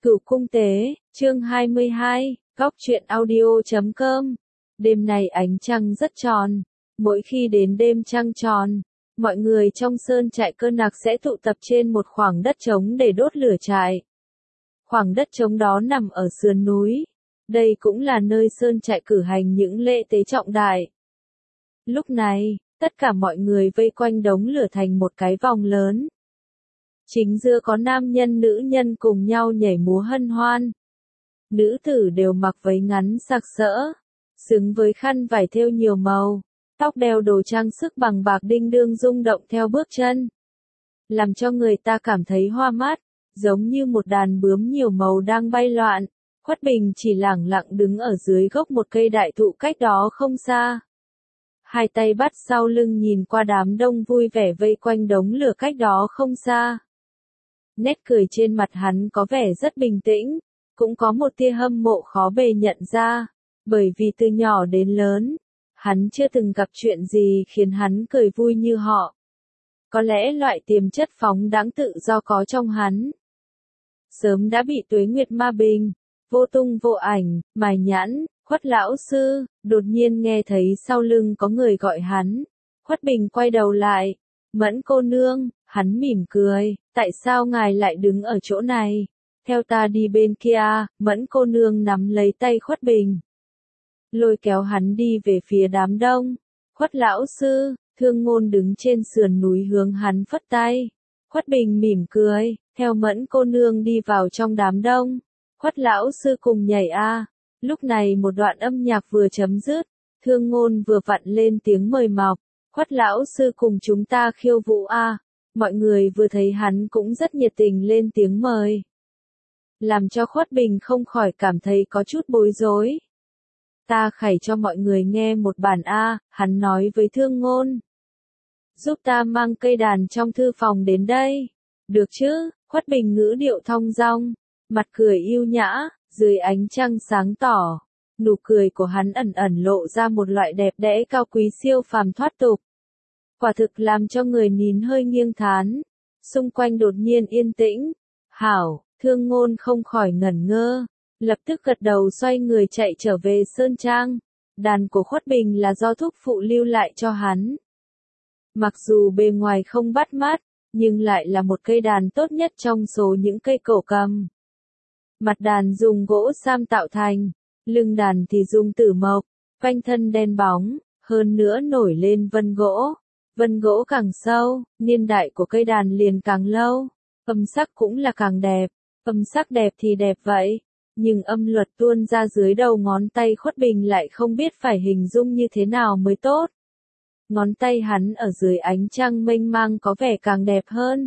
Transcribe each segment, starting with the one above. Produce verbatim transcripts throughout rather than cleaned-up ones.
Cửu cung tế, chương hai mươi hai, góc truyện audio chấm com. Đêm này ánh trăng rất tròn. Mỗi khi đến đêm trăng tròn, mọi người trong sơn trại Cơ Nạc sẽ tụ tập trên một khoảng đất trống để đốt lửa trại. Khoảng đất trống đó nằm ở sườn núi. Đây cũng là nơi sơn trại cử hành những lễ tế trọng đại. Lúc này, tất cả mọi người vây quanh đống lửa thành một cái vòng lớn. Chính giữa có nam nhân nữ nhân cùng nhau nhảy múa hân hoan. Nữ tử đều mặc váy ngắn sặc sỡ, xứng với khăn vải thêu nhiều màu, tóc đeo đồ trang sức bằng bạc đinh đương rung động theo bước chân, làm cho người ta cảm thấy hoa mắt, giống như một đàn bướm nhiều màu đang bay loạn. Khuất Bình chỉ lẳng lặng đứng ở dưới gốc một cây đại thụ cách đó không xa. Hai tay bắt sau lưng nhìn qua đám đông vui vẻ vây quanh đống lửa cách đó không xa. Nét cười trên mặt hắn có vẻ rất bình tĩnh, cũng có một tia hâm mộ khó bề nhận ra, bởi vì từ nhỏ đến lớn, hắn chưa từng gặp chuyện gì khiến hắn cười vui như họ. Có lẽ loại tiềm chất phóng đãng tự do có trong hắn sớm đã bị tuế nguyệt ma bình, vô tung vô ảnh, mài nhãn. Khuất lão sư, đột nhiên nghe thấy sau lưng có người gọi hắn. Khuất Bình quay đầu lại. Mẫn cô nương, hắn mỉm cười, tại sao ngài lại đứng ở chỗ này? Theo ta đi bên kia. Mẫn cô nương nắm lấy tay Khuất Bình, lôi kéo hắn đi về phía đám đông. Khuất lão sư, Thương Ngôn đứng trên sườn núi hướng hắn phất tay. Khuất Bình mỉm cười, theo Mẫn cô nương đi vào trong đám đông. Khuất lão sư cùng nhảy a. Lúc này một đoạn âm nhạc vừa chấm dứt, Thương Ngôn vừa vặn lên tiếng mời mọc. Khuất lão sư cùng chúng ta khiêu vũ a. Mọi người vừa thấy hắn cũng rất nhiệt tình lên tiếng mời, làm cho Khuất Bình không khỏi cảm thấy có chút bối rối. Ta khải cho mọi người nghe một bản a. Hắn nói với Thương Ngôn. Giúp ta mang cây đàn trong thư phòng đến đây. Được chứ? Khuất Bình ngữ điệu thong dong, mặt cười yêu nhã, dưới ánh trăng sáng tỏ. Nụ cười của hắn ẩn ẩn lộ ra một loại đẹp đẽ cao quý siêu phàm thoát tục. Quả thực làm cho người nín hơi nghiêng thán. Xung quanh đột nhiên yên tĩnh. Hảo, Thương Ngôn không khỏi ngẩn ngơ, lập tức gật đầu xoay người chạy trở về sơn trang. Đàn của Khuất Bình là do thúc phụ lưu lại cho hắn. Mặc dù bề ngoài không bắt mắt, nhưng lại là một cây đàn tốt nhất trong số những cây cổ cầm. Mặt đàn dùng gỗ sam tạo thành, lưng đàn thì dùng tử mộc, quanh thân đen bóng, hơn nữa nổi lên vân gỗ. Vân gỗ càng sâu, niên đại của cây đàn liền càng lâu, âm sắc cũng là càng đẹp. Âm sắc đẹp thì đẹp vậy, nhưng âm luật tuôn ra dưới đầu ngón tay Khuất Bình lại không biết phải hình dung như thế nào mới tốt. Ngón tay hắn ở dưới ánh trăng mênh mang có vẻ càng đẹp hơn.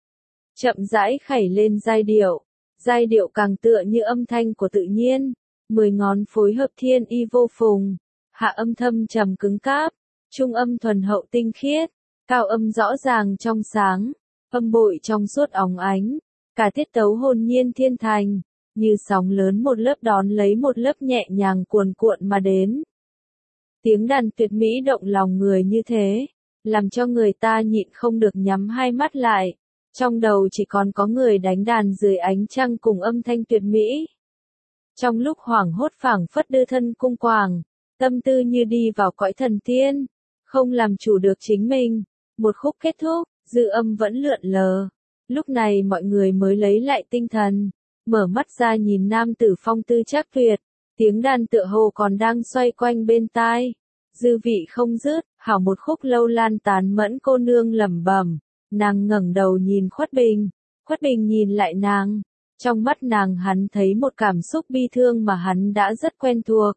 Chậm rãi khẩy lên giai điệu, giai điệu càng tựa như âm thanh của tự nhiên. Mười ngón phối hợp thiên y vô phùng, hạ âm thâm trầm cứng cáp, trung âm thuần hậu tinh khiết, cao âm rõ ràng trong sáng, âm bội trong suốt óng ánh. Cả tiết tấu hồn nhiên thiên thành, như sóng lớn một lớp đón lấy một lớp nhẹ nhàng cuồn cuộn mà đến. Tiếng đàn tuyệt mỹ động lòng người như thế, làm cho người ta nhịn không được nhắm hai mắt lại. Trong đầu chỉ còn có người đánh đàn dưới ánh trăng cùng âm thanh tuyệt mỹ. Trong lúc hoảng hốt phảng phất đưa thân cung quàng, tâm tư như đi vào cõi thần tiên, không làm chủ được chính mình. Một khúc kết thúc, dư âm vẫn lượn lờ. Lúc này mọi người mới lấy lại tinh thần, mở mắt ra nhìn nam tử phong tư trác tuyệt, tiếng đàn tựa hồ còn đang xoay quanh bên tai, dư vị không dứt. Hảo một khúc lâu lan tán. Mẫn cô nương lẩm bẩm, nàng ngẩng đầu nhìn Khuất Bình, Khuất Bình nhìn lại nàng, trong mắt nàng hắn thấy một cảm xúc bi thương mà hắn đã rất quen thuộc.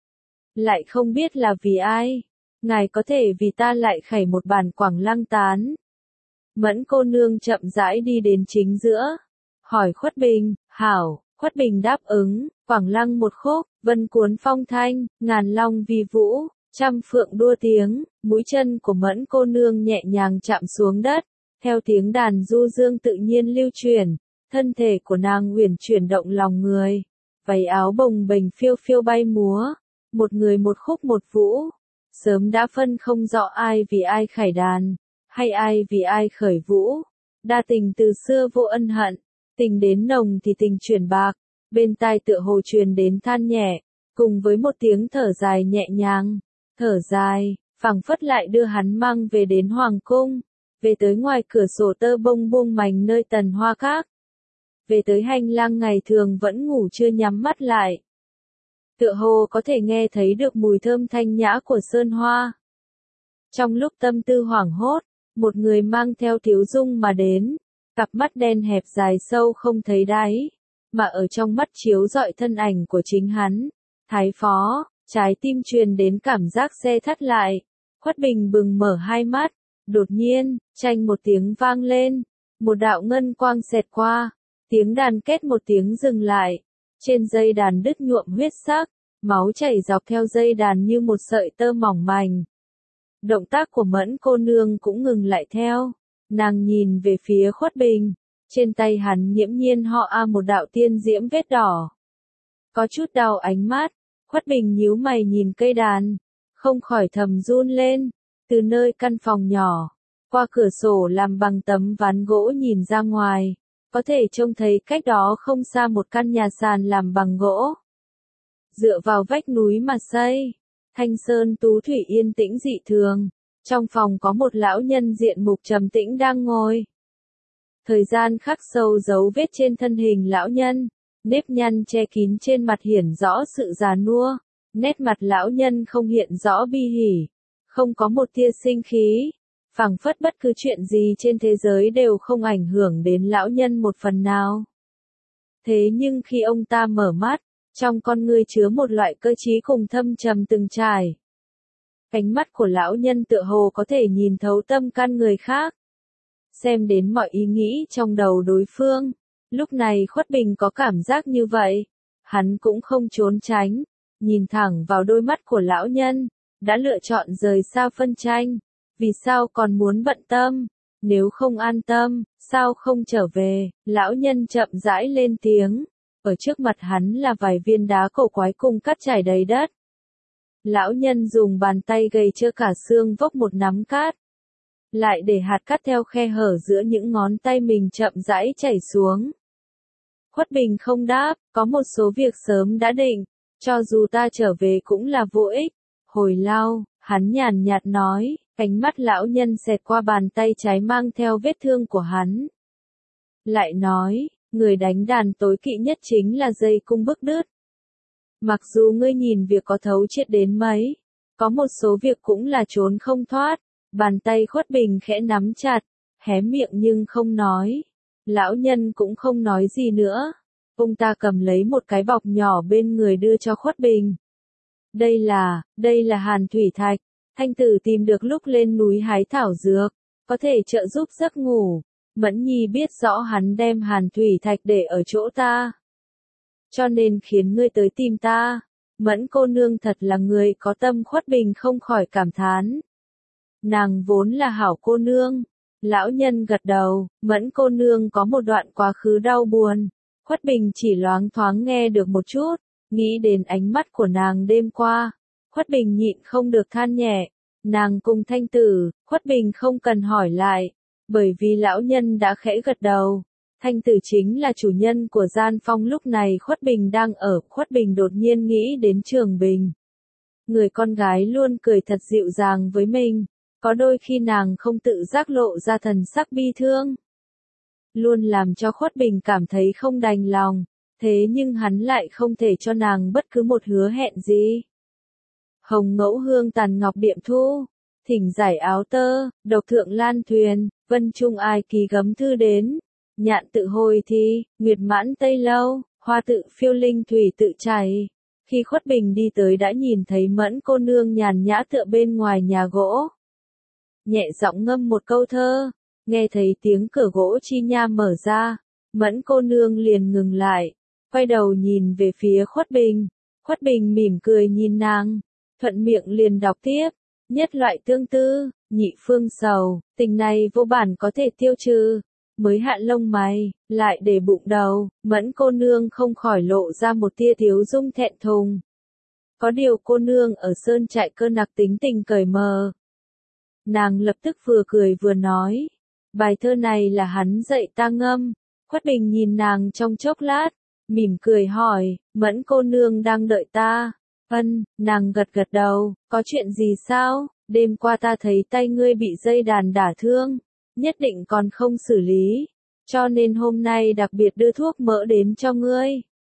Lại không biết là vì ai, ngài có thể vì ta lại khẩy một bản Quảng Lăng tán. Mẫn cô nương chậm rãi đi đến chính giữa, hỏi Khuất Bình. Hảo. Khuất Bình đáp ứng. Quảng Lăng một khúc, vân cuốn phong thanh, ngàn long vi vũ, trăm phượng đua tiếng. Mũi chân của Mẫn cô nương nhẹ nhàng chạm xuống đất, theo tiếng đàn du dương tự nhiên lưu chuyển, thân thể của nàng uyển chuyển động lòng người. Váy áo bồng bềnh phiêu phiêu bay múa, một người một khúc một vũ, sớm đã phân không rõ ai vì ai khải đàn, hay ai vì ai khởi vũ. Đa tình từ xưa vô ân hận, Tình đến nồng thì tình chuyển bạc, bên tai tựa hồ truyền đến than nhẹ, cùng với một tiếng thở dài nhẹ nhàng, thở dài, phảng phất lại đưa hắn mang về đến hoàng cung, về tới ngoài cửa sổ tơ bông buông mành nơi tần hoa các, về tới hành lang ngày thường vẫn ngủ chưa nhắm mắt lại. Tựa hồ có thể nghe thấy được mùi thơm thanh nhã của sơn hoa. Trong lúc tâm tư hoảng hốt, một người mang theo Tiếu Dung mà đến, cặp mắt đen hẹp dài sâu không thấy đáy, mà ở trong mắt chiếu rọi thân ảnh của chính hắn, Thái Phó, trái tim truyền đến cảm giác xe thắt lại. Khuất Bình bừng mở hai mắt, đột nhiên, chanh một tiếng vang lên, một đạo ngân quang xẹt qua, tiếng đàn kết một tiếng dừng lại, trên dây đàn đứt nhuộm huyết sắc, máu chảy dọc theo dây đàn như một sợi tơ mỏng manh. Động tác của Mẫn cô nương cũng ngừng lại theo, nàng nhìn về phía Khuất Bình, trên tay hắn nhiễm nhiên họ a một đạo tiên diễm vết đỏ. Có chút đau ánh mắt, Khuất Bình nhíu mày nhìn cây đàn, không khỏi thầm run lên, từ nơi căn phòng nhỏ, qua cửa sổ làm bằng tấm ván gỗ nhìn ra ngoài, có thể trông thấy cách đó không xa một căn nhà sàn làm bằng gỗ. Dựa vào vách núi mà xây, thanh sơn tú thủy yên tĩnh dị thường, trong phòng có một lão nhân diện mục trầm tĩnh đang ngồi. Thời gian khắc sâu dấu vết trên thân hình lão nhân, nếp nhăn che kín trên mặt hiển rõ sự già nua, nét mặt lão nhân không hiện rõ bi hỉ, không có một tia sinh khí, phảng phất bất cứ chuyện gì trên thế giới đều không ảnh hưởng đến lão nhân một phần nào. Thế nhưng khi ông ta mở mắt, trong con ngươi chứa một loại cơ trí cùng thâm trầm từng trải. Ánh mắt của lão nhân tựa hồ có thể nhìn thấu tâm can người khác, xem đến mọi ý nghĩ trong đầu đối phương. Lúc này Khuất Bình có cảm giác như vậy, hắn cũng không trốn tránh, nhìn thẳng vào đôi mắt của lão nhân, đã lựa chọn rời xa phân tranh, vì sao còn muốn bận tâm, nếu không an tâm, sao không trở về, lão nhân chậm rãi lên tiếng, ở trước mặt hắn là vài viên đá cổ quái cùng cát trải đầy đất. Lão nhân dùng bàn tay gầy trơ cả xương vốc một nắm cát, lại để hạt cát theo khe hở giữa những ngón tay mình chậm rãi chảy xuống. Khuất Bình không đáp, có một số việc sớm đã định, cho dù ta trở về cũng là vô ích. Hồi lâu, hắn nhàn nhạt nói, ánh mắt lão nhân xẹt qua bàn tay trái mang theo vết thương của hắn. Lại nói, người đánh đàn tối kỵ nhất chính là dây cung bức đứt. Mặc dù ngươi nhìn việc có thấu triệt đến mấy, có một số việc cũng là trốn không thoát. Bàn tay Khuất Bình khẽ nắm chặt, hé miệng nhưng không nói. Lão nhân cũng không nói gì nữa. Ông ta cầm lấy một cái bọc nhỏ bên người đưa cho Khuất Bình. Đây là, đây là hàn thủy thạch. Thanh tử tìm được lúc lên núi hái thảo dược, có thể trợ giúp giấc ngủ. Mẫn Nhi biết rõ hắn đem hàn thủy thạch để ở chỗ ta, cho nên khiến ngươi tới tìm ta. Mẫn cô nương thật là người có tâm. Khuất Bình không khỏi cảm thán. Nàng vốn là hảo cô nương. Lão nhân gật đầu, Mẫn cô nương có một đoạn quá khứ đau buồn. Khuất Bình chỉ loáng thoáng nghe được một chút, nghĩ đến ánh mắt của nàng đêm qua. Khuất Bình nhịn không được than nhẹ, nàng cùng Thanh tử, Khuất Bình không cần hỏi lại, bởi vì lão nhân đã khẽ gật đầu. Thanh tử chính là chủ nhân của gian phong lúc này Khuất Bình đang ở. Khuất Bình đột nhiên nghĩ đến Trường Bình. Người con gái luôn cười thật dịu dàng với mình, có đôi khi nàng không tự giác lộ ra thần sắc bi thương, luôn làm cho Khuất Bình cảm thấy không đành lòng, thế nhưng hắn lại không thể cho nàng bất cứ một hứa hẹn gì. Hồng ngẫu hương tàn ngọc điệm thu, thỉnh giải áo tơ, độc thượng lan thuyền, vân trung ai kỳ gấm thư đến, nhạn tự hồi thi, nguyệt mãn tây lâu, hoa tự phiêu linh thủy tự chảy. Khi Khuất Bình đi tới đã nhìn thấy Mẫn cô nương nhàn nhã tựa bên ngoài nhà gỗ, nhẹ giọng ngâm một câu thơ, nghe thấy tiếng cửa gỗ chi nha mở ra, Mẫn cô nương liền ngừng lại, quay đầu nhìn về phía Khuất Bình. Khuất Bình mỉm cười nhìn nàng, thuận miệng liền đọc tiếp, nhất loại tương tư, nhị phương sầu, tình này vô bản có thể tiêu trừ, mới hạ lông mày, lại để bụng đầu. Mẫn cô nương không khỏi lộ ra một tia thiếu dung thẹn thùng. Có điều cô nương ở sơn trại Cơ Nặc tính tình cởi mờ. Nàng lập tức vừa cười vừa nói, bài thơ này là hắn dạy ta ngâm, Khuất Bình nhìn nàng trong chốc lát, mỉm cười hỏi, Mẫn cô nương đang đợi ta. Ân, nàng gật gật đầu, có chuyện gì sao? Đêm qua ta thấy tay ngươi bị dây đàn đả thương, nhất định còn không xử lý, cho nên hôm nay đặc biệt đưa thuốc mỡ đến cho ngươi.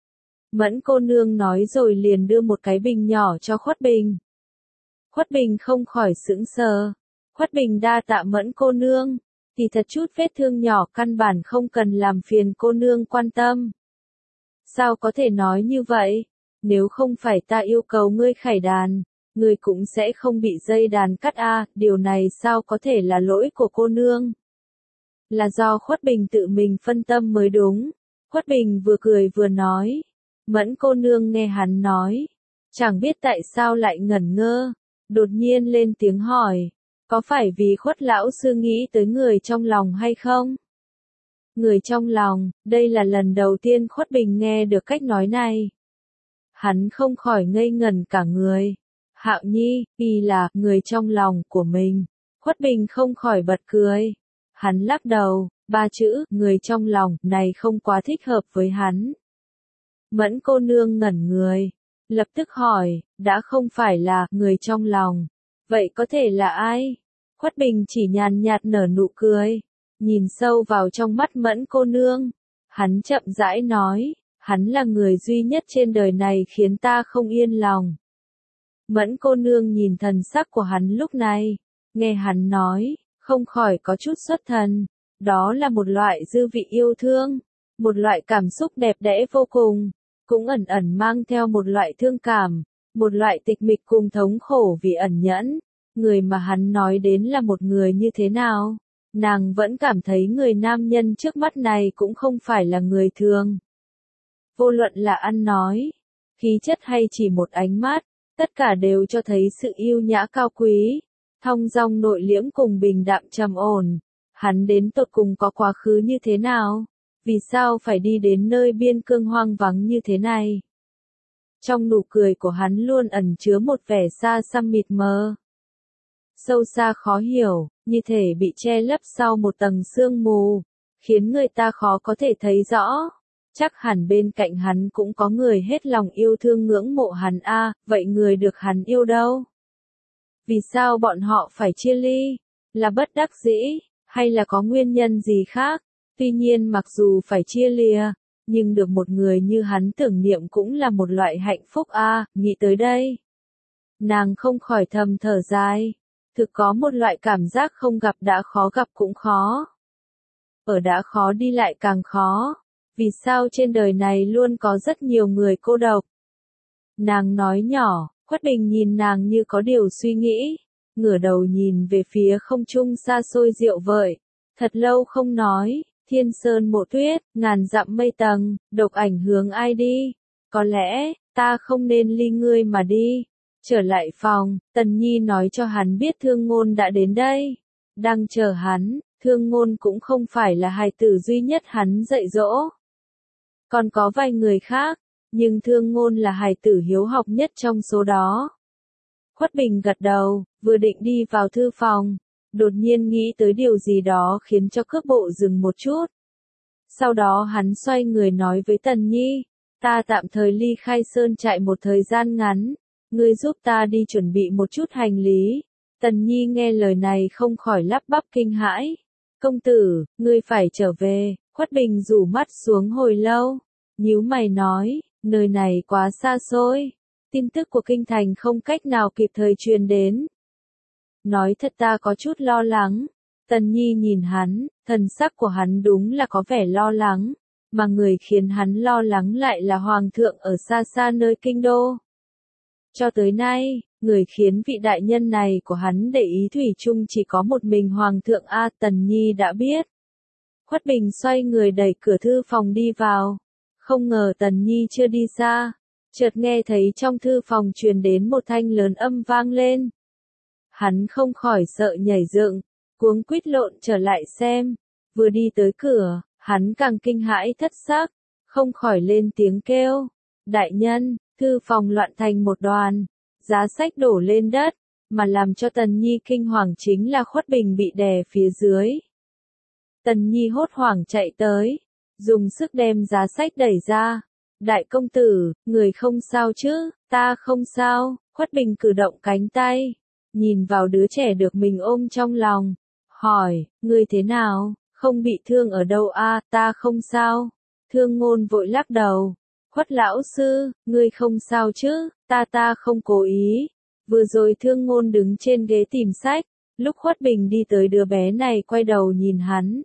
Mẫn cô nương nói rồi liền đưa một cái bình nhỏ cho Khuất Bình. Khuất Bình không khỏi sững sờ. Khuất Bình đa tạ Mẫn cô nương, thì thật chút vết thương nhỏ căn bản không cần làm phiền cô nương quan tâm. Sao có thể nói như vậy? Nếu không phải ta yêu cầu ngươi khải đàn, ngươi cũng sẽ không bị dây đàn cắt a, à, điều này sao có thể là lỗi của cô nương? Là do Khuất Bình tự mình phân tâm mới đúng. Khuất Bình vừa cười vừa nói. Mẫn cô nương nghe hắn nói, chẳng biết tại sao lại ngẩn ngơ, đột nhiên lên tiếng hỏi, có phải vì Khuất lão sư nghĩ tới người trong lòng hay không? Người trong lòng, đây là lần đầu tiên Khuất Bình nghe được cách nói này. Hắn không khỏi ngây ngẩn cả người. Hạo Nhi, y là người trong lòng của mình. Khuất Bình không khỏi bật cười. Hắn lắc đầu, ba chữ, người trong lòng, này không quá thích hợp với hắn. Mẫn cô nương ngẩn người, lập tức hỏi, đã không phải là người trong lòng, vậy có thể là ai? Khuất Bình chỉ nhàn nhạt nở nụ cười, nhìn sâu vào trong mắt Mẫn cô nương, hắn chậm rãi nói, hắn là người duy nhất trên đời này khiến ta không yên lòng. Mẫn cô nương nhìn thần sắc của hắn lúc này, nghe hắn nói, không khỏi có chút xuất thần, đó là một loại dư vị yêu thương, một loại cảm xúc đẹp đẽ vô cùng, cũng ẩn ẩn mang theo một loại thương cảm, một loại tịch mịch cùng thống khổ vì ẩn nhẫn. Người mà hắn nói đến là một người như thế nào? Nàng vẫn cảm thấy người nam nhân trước mắt này cũng không phải là người thường. Vô luận là ăn nói, khí chất hay chỉ một ánh mắt, tất cả đều cho thấy sự yêu nhã cao quý, thong dong nội liễm cùng bình đạm trầm ổn. Hắn đến tột cùng có quá khứ như thế nào? Vì sao phải đi đến nơi biên cương hoang vắng như thế này? Trong nụ cười của hắn luôn ẩn chứa một vẻ xa xăm mịt mờ, sâu xa khó hiểu, như thể bị che lấp sau một tầng sương mù, khiến người ta khó có thể thấy rõ. Chắc hẳn bên cạnh hắn cũng có người hết lòng yêu thương ngưỡng mộ hắn a, à, vậy người được hắn yêu đâu? Vì sao bọn họ phải chia ly? Là bất đắc dĩ, hay là có nguyên nhân gì khác? Tuy nhiên mặc dù phải chia lìa, nhưng được một người như hắn tưởng niệm cũng là một loại hạnh phúc a, à, nghĩ tới đây. Nàng không khỏi thầm thở dài. Thực có một loại cảm giác không gặp đã khó gặp cũng khó. Ở đã khó đi lại càng khó. Vì sao trên đời này luôn có rất nhiều người cô độc? Nàng nói nhỏ, Khuất Bình nhìn nàng như có điều suy nghĩ, ngửa đầu nhìn về phía không trung xa xôi diệu vợi. Thật lâu không nói, thiên sơn mộ tuyết, ngàn dặm mây tầng, độc ảnh hướng ai đi? Có lẽ, ta không nên ly ngươi mà đi. Trở lại phòng, Tần Nhi nói cho hắn biết Thương Ngôn đã đến đây. Đang chờ hắn, Thương Ngôn cũng không phải là hài tử duy nhất hắn dạy dỗ. Còn có vài người khác, nhưng Thương Ngôn là hài tử hiếu học nhất trong số đó. Khuất Bình gật đầu, vừa định đi vào thư phòng, đột nhiên nghĩ tới điều gì đó khiến cho cước bộ dừng một chút. Sau đó hắn xoay người nói với Tần Nhi, ta tạm thời ly khai sơn trại một thời gian ngắn. Ngươi giúp ta đi chuẩn bị một chút hành lý. Tần Nhi nghe lời này không khỏi lắp bắp kinh hãi. Công tử, ngươi phải trở về. Khuất Bình rủ mắt xuống hồi lâu, nhíu mày nói, nơi này quá xa xôi. Tin tức của kinh thành không cách nào kịp thời truyền đến. Nói thật ta có chút lo lắng. Tần Nhi nhìn hắn, thần sắc của hắn đúng là có vẻ lo lắng. Mà người khiến hắn lo lắng lại là hoàng thượng ở xa xa nơi kinh đô. Cho tới nay, người khiến vị đại nhân này của hắn để ý thủy chung chỉ có một mình Hoàng thượng A. Tần Nhi đã biết. Khuất Bình xoay người đẩy cửa thư phòng đi vào. Không ngờ Tần Nhi chưa đi xa. Chợt nghe thấy trong thư phòng truyền đến một thanh lớn âm vang lên. Hắn không khỏi sợ nhảy dựng, cuống quýt lộn trở lại xem. Vừa đi tới cửa, hắn càng kinh hãi thất sắc, không khỏi lên tiếng kêu. Đại nhân! Thư phòng loạn thành một đoàn, giá sách đổ lên đất, mà làm cho Tần Nhi kinh hoàng chính là Khuất Bình bị đè phía dưới. Tần Nhi hốt hoảng chạy tới, dùng sức đem giá sách đẩy ra. Đại công tử, người không sao chứ, ta không sao. Khuất Bình cử động cánh tay, nhìn vào đứa trẻ được mình ôm trong lòng, hỏi, ngươi thế nào, không bị thương ở đâu a? Ta không sao. Thương Ngôn vội lắc đầu. Khuất lão sư, ngươi không sao chứ, ta ta không cố ý. Vừa rồi Thương Ngôn đứng trên ghế tìm sách, lúc Khuất Bình đi tới đứa bé này quay đầu nhìn hắn.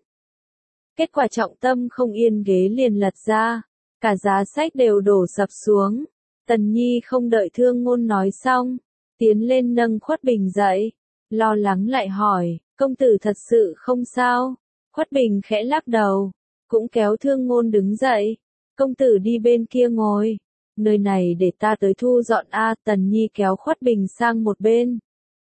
Kết quả trọng tâm không yên, ghế liền lật ra, cả giá sách đều đổ sập xuống. Tần Nhi không đợi Thương Ngôn nói xong, tiến lên nâng Khuất Bình dậy, lo lắng lại hỏi, công tử thật sự không sao? Khuất Bình khẽ lắc đầu, cũng kéo Thương Ngôn đứng dậy, công tử đi bên kia ngồi, nơi này để ta tới thu dọn a. Tần Nhi kéo Khuất Bình sang một bên.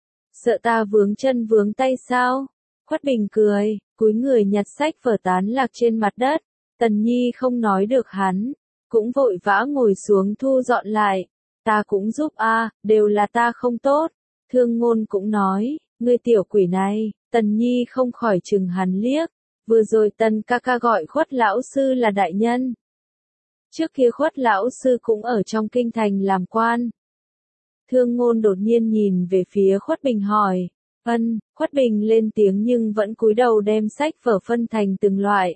Sợ ta vướng chân vướng tay sao? Khuất Bình cười, cúi người nhặt sách vở tán lạc trên mặt đất. Tần Nhi không nói được hắn, cũng vội vã ngồi xuống thu dọn lại. Ta cũng giúp a, đều là ta không tốt. Thương Ngôn cũng nói, ngươi tiểu quỷ này. Tần Nhi không khỏi chừng hắn liếc. Vừa rồi Tần ca ca gọi Khuất lão sư là đại nhân. Trước kia Khuất lão sư cũng ở trong kinh thành làm quan. Thương Ngôn đột nhiên nhìn về phía Khuất Bình hỏi, ân. Khuất Bình lên tiếng nhưng vẫn cúi đầu đem sách vở phân thành từng loại.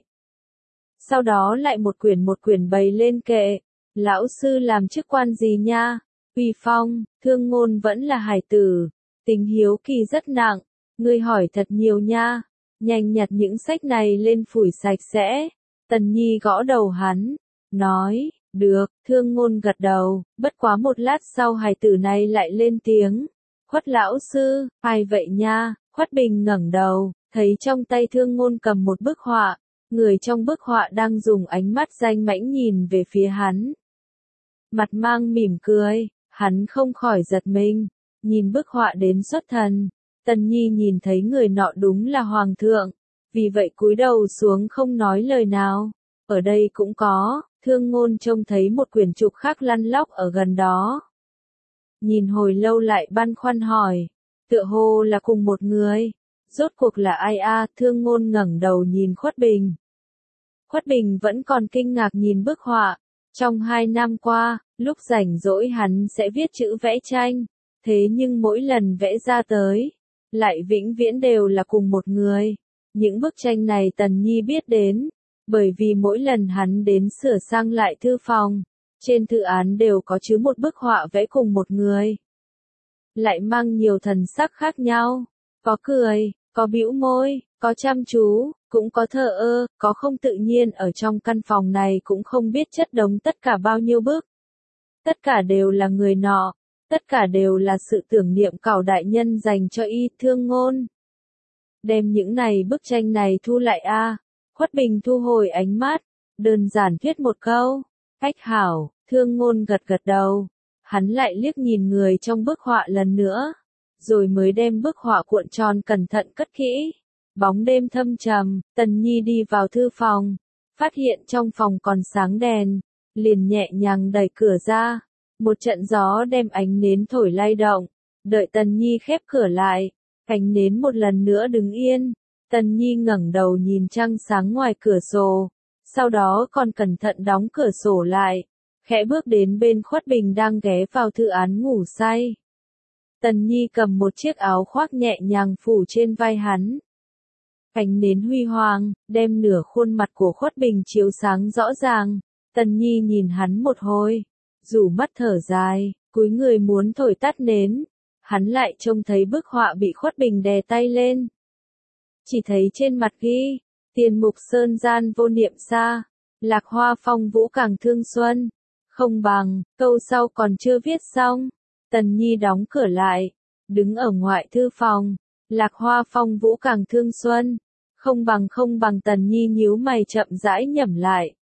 Sau đó lại một quyển một quyển bày lên kệ. Lão sư làm chức quan gì nha? Uy phong. Thương Ngôn vẫn là hài tử, tính hiếu kỳ rất nặng. Ngươi hỏi thật nhiều nha. Nhanh nhặt những sách này lên phủi sạch sẽ. Tần Nhi gõ đầu hắn, nói, được. Thương Ngôn gật đầu, bất quá một lát sau hài tử này lại lên tiếng. Khuất lão sư, ai vậy nha? Khuất Bình ngẩng đầu, thấy trong tay Thương Ngôn cầm một bức họa. Người trong bức họa đang dùng ánh mắt danh mãnh nhìn về phía hắn. Mặt mang mỉm cười, hắn không khỏi giật mình, nhìn bức họa đến xuất thần. Tần Nhi nhìn thấy người nọ đúng là hoàng thượng, vì vậy cúi đầu xuống không nói lời nào. Ở đây cũng có, Thương Ngôn trông thấy một quyển trục khác lăn lóc ở gần đó. Nhìn hồi lâu lại băn khoăn hỏi, tựa hồ là cùng một người, rốt cuộc là ai a? Thương Ngôn ngẩng đầu nhìn Khuất Bình. Khuất Bình vẫn còn kinh ngạc nhìn bức họa. Trong hai năm qua, lúc rảnh rỗi hắn sẽ viết chữ vẽ tranh, thế nhưng mỗi lần vẽ ra tới, lại vĩnh viễn đều là cùng một người. Những bức tranh này Tần Nhi biết đến, bởi vì mỗi lần hắn đến sửa sang lại thư phòng, trên thư án đều có chứa một bức họa vẽ cùng một người. Lại mang nhiều thần sắc khác nhau, có cười, có bĩu môi, có chăm chú, cũng có thờ ơ, có không tự nhiên. Ở trong căn phòng này cũng không biết chất đống tất cả bao nhiêu bức. Tất cả đều là người nọ, tất cả đều là sự tưởng niệm cảo đại nhân dành cho y. Thương Ngôn, đem những này bức tranh này thu lại a. Khuất Bình thu hồi ánh mắt, đơn giản viết một câu, cách hảo. Thương Ngôn gật gật đầu, hắn lại liếc nhìn người trong bức họa lần nữa, rồi mới đem bức họa cuộn tròn cẩn thận cất kỹ. Bóng đêm thâm trầm, Tần Nhi đi vào thư phòng, phát hiện trong phòng còn sáng đèn, liền nhẹ nhàng đẩy cửa ra. Một trận gió đem ánh nến thổi lay động, đợi Tần Nhi khép cửa lại, ánh nến một lần nữa đứng yên. Tần Nhi ngẩng đầu nhìn trăng sáng ngoài cửa sổ, sau đó còn cẩn thận đóng cửa sổ lại, khẽ bước đến bên Khuất Bình đang ghé vào thư án ngủ say. Tần Nhi cầm một chiếc áo khoác nhẹ nhàng phủ trên vai hắn. Ánh nến huy hoàng, đem nửa khuôn mặt của Khuất Bình chiếu sáng rõ ràng. Tần Nhi nhìn hắn một hồi, rủ mắt thở dài, cúi người muốn thổi tắt nến. Hắn lại trông thấy bức họa bị Khuất Bình đè tay lên. Chỉ thấy trên mặt ghi, tiền mục sơn gian vô niệm xa, lạc hoa phong vũ càng thương xuân. Không bằng, câu sau còn chưa viết xong. Tần Nhi đóng cửa lại, đứng ở ngoại thư phòng. Lạc hoa phong vũ càng thương xuân. Không bằng không bằng Tần Nhi nhíu mày chậm rãi nhẩm lại.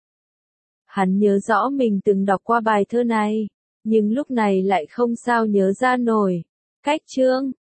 Hắn nhớ rõ mình từng đọc qua bài thơ này, nhưng lúc này lại không sao nhớ ra nổi. Cách chương